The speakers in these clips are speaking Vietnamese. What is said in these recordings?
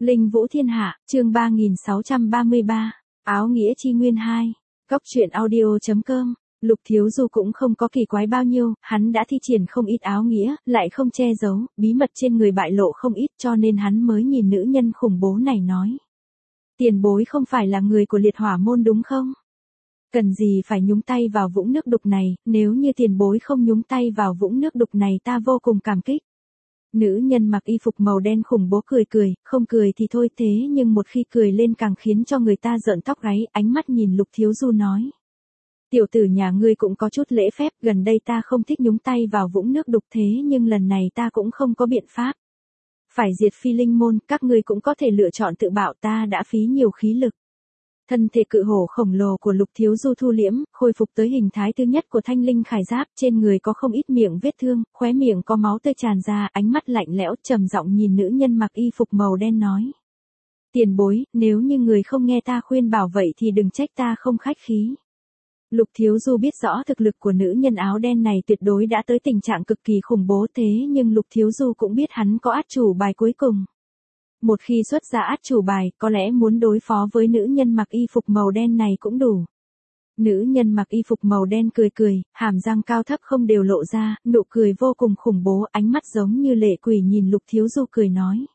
Linh Vũ Thiên Hạ, chương 3633, Áo Nghĩa Chi Nguyên 2, Cóc truyện audio.com. Lục Thiếu Du cũng không có kỳ quái bao nhiêu, hắn đã thi triển không ít áo nghĩa, lại không che giấu, bí mật trên người bại lộ không ít cho nên hắn mới nhìn nữ nhân khủng bố này nói. Tiền bối không phải là người của liệt hỏa môn đúng không? Cần gì phải nhúng tay vào vũng nước đục này, nếu như tiền bối không nhúng tay vào vũng nước đục này ta vô cùng cảm kích. Nữ nhân mặc y phục màu đen khủng bố cười cười, không cười thì thôi thế nhưng một khi cười lên càng khiến cho người ta rợn tóc gáy, ánh mắt nhìn Lục Thiếu Du nói. Tiểu tử nhà ngươi cũng có chút lễ phép, gần đây ta không thích nhúng tay vào vũng nước đục thế nhưng lần này ta cũng không có biện pháp. Phải diệt Phi Linh môn, các ngươi cũng có thể lựa chọn tự bảo ta đã phí nhiều khí lực. Thân thể cự hổ khổng lồ của Lục Thiếu Du thu liễm, khôi phục tới hình thái thứ nhất của thanh linh khải giáp, trên người có không ít miệng vết thương, khóe miệng có máu tươi tràn ra, ánh mắt lạnh lẽo trầm giọng nhìn nữ nhân mặc y phục màu đen nói. Tiền bối, nếu như người không nghe ta khuyên bảo vậy thì đừng trách ta không khách khí. Lục Thiếu Du biết rõ thực lực của nữ nhân áo đen này tuyệt đối đã tới tình trạng cực kỳ khủng bố thế nhưng Lục Thiếu Du cũng biết hắn có át chủ bài cuối cùng. Một khi xuất ra át chủ bài, có lẽ muốn đối phó với nữ nhân mặc y phục màu đen này cũng đủ. Nữ nhân mặc y phục màu đen cười cười, hàm răng cao thấp không đều lộ ra, nụ cười vô cùng khủng bố, ánh mắt giống như lệ quỷ nhìn Lục Thiếu Du cười nói.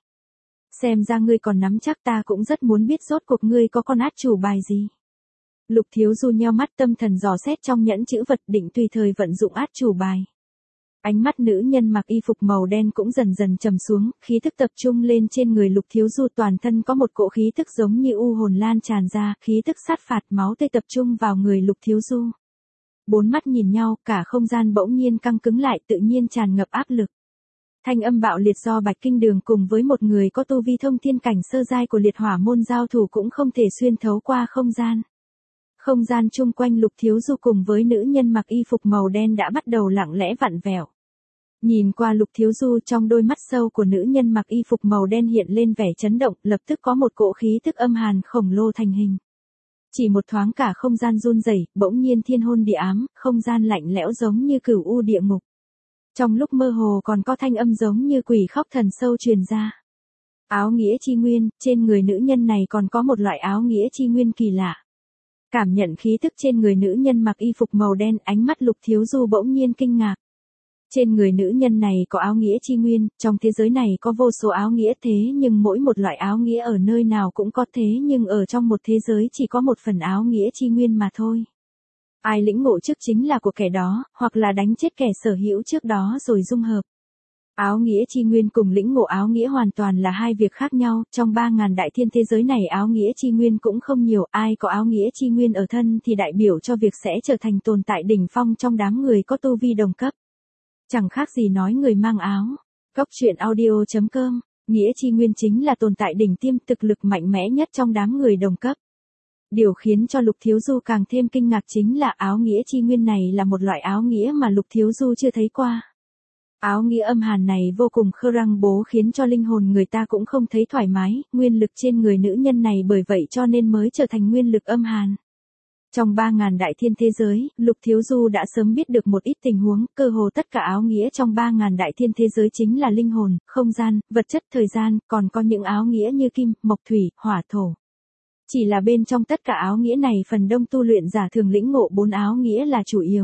Xem ra ngươi còn nắm chắc ta cũng rất muốn biết rốt cuộc ngươi có con át chủ bài gì. Lục Thiếu Du nheo mắt tâm thần dò xét trong nhẫn chữ vật định tùy thời vận dụng át chủ bài. Ánh mắt nữ nhân mặc y phục màu đen cũng dần dần trầm xuống, khí thức tập trung lên trên người Lục Thiếu Du toàn thân có một cỗ khí thức giống như u hồn lan tràn ra, khí thức sát phạt máu tươi tập trung vào người Lục Thiếu Du. Bốn mắt nhìn nhau, cả không gian bỗng nhiên căng cứng lại tự nhiên tràn ngập áp lực. Thanh âm bạo liệt do Bạch Kinh Đường cùng với một người có tu vi thông thiên cảnh sơ giai của liệt hỏa môn giao thủ cũng không thể xuyên thấu qua không gian. Không gian chung quanh Lục Thiếu Du cùng với nữ nhân mặc y phục màu đen đã bắt đầu lặng lẽ vặn vẹo. Nhìn qua Lục Thiếu Du trong đôi mắt sâu của nữ nhân mặc y phục màu đen hiện lên vẻ chấn động, lập tức có một cỗ khí tức âm hàn khổng lồ thành hình. Chỉ một thoáng cả không gian run rẩy, bỗng nhiên thiên hôn địa ám, không gian lạnh lẽo giống như cửu u địa ngục. Trong lúc mơ hồ còn có thanh âm giống như quỷ khóc thần sâu truyền ra. Áo nghĩa chi nguyên, trên người nữ nhân này còn có một loại áo nghĩa chi nguyên kỳ lạ. Cảm nhận khí tức trên người nữ nhân mặc y phục màu đen, ánh mắt Lục Thiếu Du bỗng nhiên kinh ngạc. Trên người nữ nhân này có áo nghĩa chi nguyên, trong thế giới này có vô số áo nghĩa thế nhưng mỗi một loại áo nghĩa ở nơi nào cũng có thế nhưng ở trong một thế giới chỉ có một phần áo nghĩa chi nguyên mà thôi. Ai lĩnh ngộ trước chính là của kẻ đó, hoặc là đánh chết kẻ sở hữu trước đó rồi dung hợp. Áo nghĩa chi nguyên cùng lĩnh ngộ áo nghĩa hoàn toàn là hai việc khác nhau, trong 3.000 đại thiên thế giới này áo nghĩa chi nguyên cũng không nhiều, ai có áo nghĩa chi nguyên ở thân thì đại biểu cho việc sẽ trở thành tồn tại đỉnh phong trong đám người có tu vi đồng cấp. Chẳng khác gì nói người mang áo. Cóc truyện audio.com, nghĩa chi nguyên chính là tồn tại đỉnh tiêm thực lực mạnh mẽ nhất trong đám người đồng cấp. Điều khiến cho Lục Thiếu Du càng thêm kinh ngạc chính là áo nghĩa chi nguyên này là một loại áo nghĩa mà Lục Thiếu Du chưa thấy qua. Áo nghĩa âm hàn này vô cùng khơ răng bố khiến cho linh hồn người ta cũng không thấy thoải mái, nguyên lực trên người nữ nhân này bởi vậy cho nên mới trở thành nguyên lực âm hàn. Trong 3.000 đại thiên thế giới, Lục Thiếu Du đã sớm biết được một ít tình huống, cơ hồ tất cả áo nghĩa trong 3.000 đại thiên thế giới chính là linh hồn, không gian, vật chất thời gian, còn có những áo nghĩa như kim, mộc thủy, hỏa thổ. Chỉ là bên trong tất cả áo nghĩa này phần đông tu luyện giả thường lĩnh ngộ 4 áo nghĩa là chủ yếu.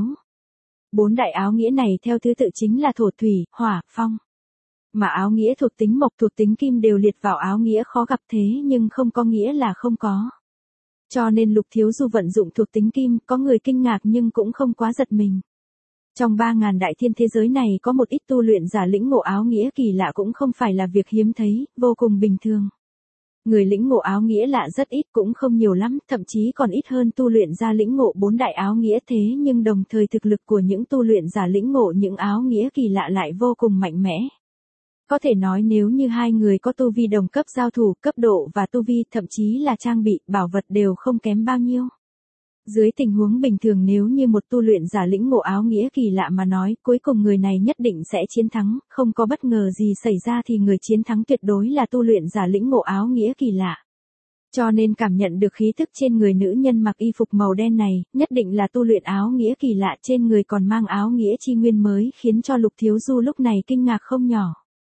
4 đại áo nghĩa này theo thứ tự chính là thổ thủy, hỏa, phong. Mà áo nghĩa thuộc tính mộc thuộc tính kim đều liệt vào áo nghĩa khó gặp thế nhưng không có nghĩa là không có. Cho nên Lục Thiếu Du vận dụng thuộc tính kim, có người kinh ngạc nhưng cũng không quá giật mình. Trong 3.000 đại thiên thế giới này có một ít tu luyện giả lĩnh ngộ áo nghĩa kỳ lạ cũng không phải là việc hiếm thấy, vô cùng bình thường. Người lĩnh ngộ áo nghĩa lạ rất ít cũng không nhiều lắm, thậm chí còn ít hơn tu luyện giả lĩnh ngộ 4 đại áo nghĩa thế nhưng đồng thời thực lực của những tu luyện giả lĩnh ngộ những áo nghĩa kỳ lạ lại vô cùng mạnh mẽ. Có thể nói nếu như hai người có tu vi đồng cấp giao thủ, cấp độ và tu vi thậm chí là trang bị, bảo vật đều không kém bao nhiêu. Dưới tình huống bình thường nếu như một tu luyện giả lĩnh ngộ áo nghĩa kỳ lạ mà nói, cuối cùng người này nhất định sẽ chiến thắng, không có bất ngờ gì xảy ra thì người chiến thắng tuyệt đối là tu luyện giả lĩnh ngộ áo nghĩa kỳ lạ. Cho nên cảm nhận được khí thức trên người nữ nhân mặc y phục màu đen này, nhất định là tu luyện áo nghĩa kỳ lạ trên người còn mang áo nghĩa chi nguyên mới khiến cho Lục Thiếu Du lúc này kinh ngạc không nhỏ.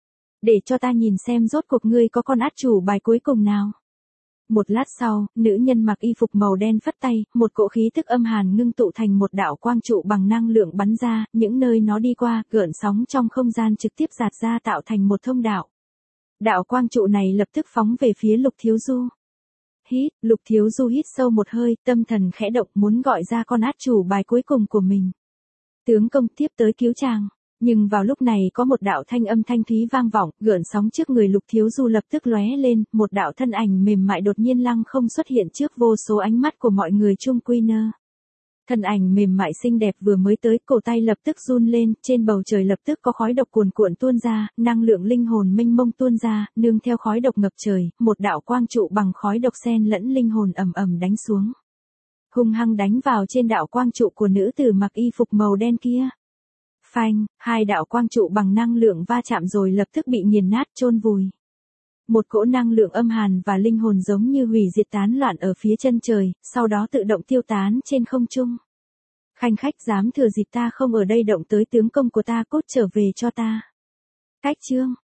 để cho ta nhìn xem rốt cuộc ngươi có con át chủ bài cuối cùng nào. Một lát sau, nữ nhân mặc y phục màu đen phất tay, một cỗ khí tức âm hàn ngưng tụ thành một đạo quang trụ bằng năng lượng bắn ra, những nơi nó đi qua, gợn sóng trong không gian trực tiếp giạt ra tạo thành một thông đạo. Đạo quang trụ này lập tức phóng về phía Lục Thiếu Du. Hít, Lục Thiếu Du hít sâu một hơi, tâm thần khẽ động muốn gọi ra con át chủ bài cuối cùng của mình. Tướng công tiếp tới cứu chàng. Nhưng vào lúc này có một đạo thanh âm thanh thúy vang vọng, gợn sóng trước người Lục Thiếu Du lập tức lóe lên, một đạo thân ảnh mềm mại đột nhiên lăng không xuất hiện trước vô số ánh mắt của mọi người chung quy nơ. Thân ảnh mềm mại xinh đẹp vừa mới tới, cổ tay lập tức run lên, trên bầu trời lập tức có khói độc cuồn cuộn tuôn ra, năng lượng linh hồn mênh mông tuôn ra, nương theo khói độc ngập trời, một đạo quang trụ bằng khói độc xen lẫn linh hồn ầm ầm đánh xuống. Hung hăng đánh vào trên đạo quang trụ của nữ tử mặc y phục màu đen kia. Phanh, hai đạo quang trụ bằng năng lượng va chạm rồi lập tức bị nghiền nát chôn vùi. Một cỗ năng lượng âm hàn và linh hồn giống như hủy diệt tán loạn ở phía chân trời, sau đó tự động tiêu tán trên không trung. Khanh khách dám thừa dịp ta không ở đây động tới tướng công của ta, cốt trở về cho ta. Cách chương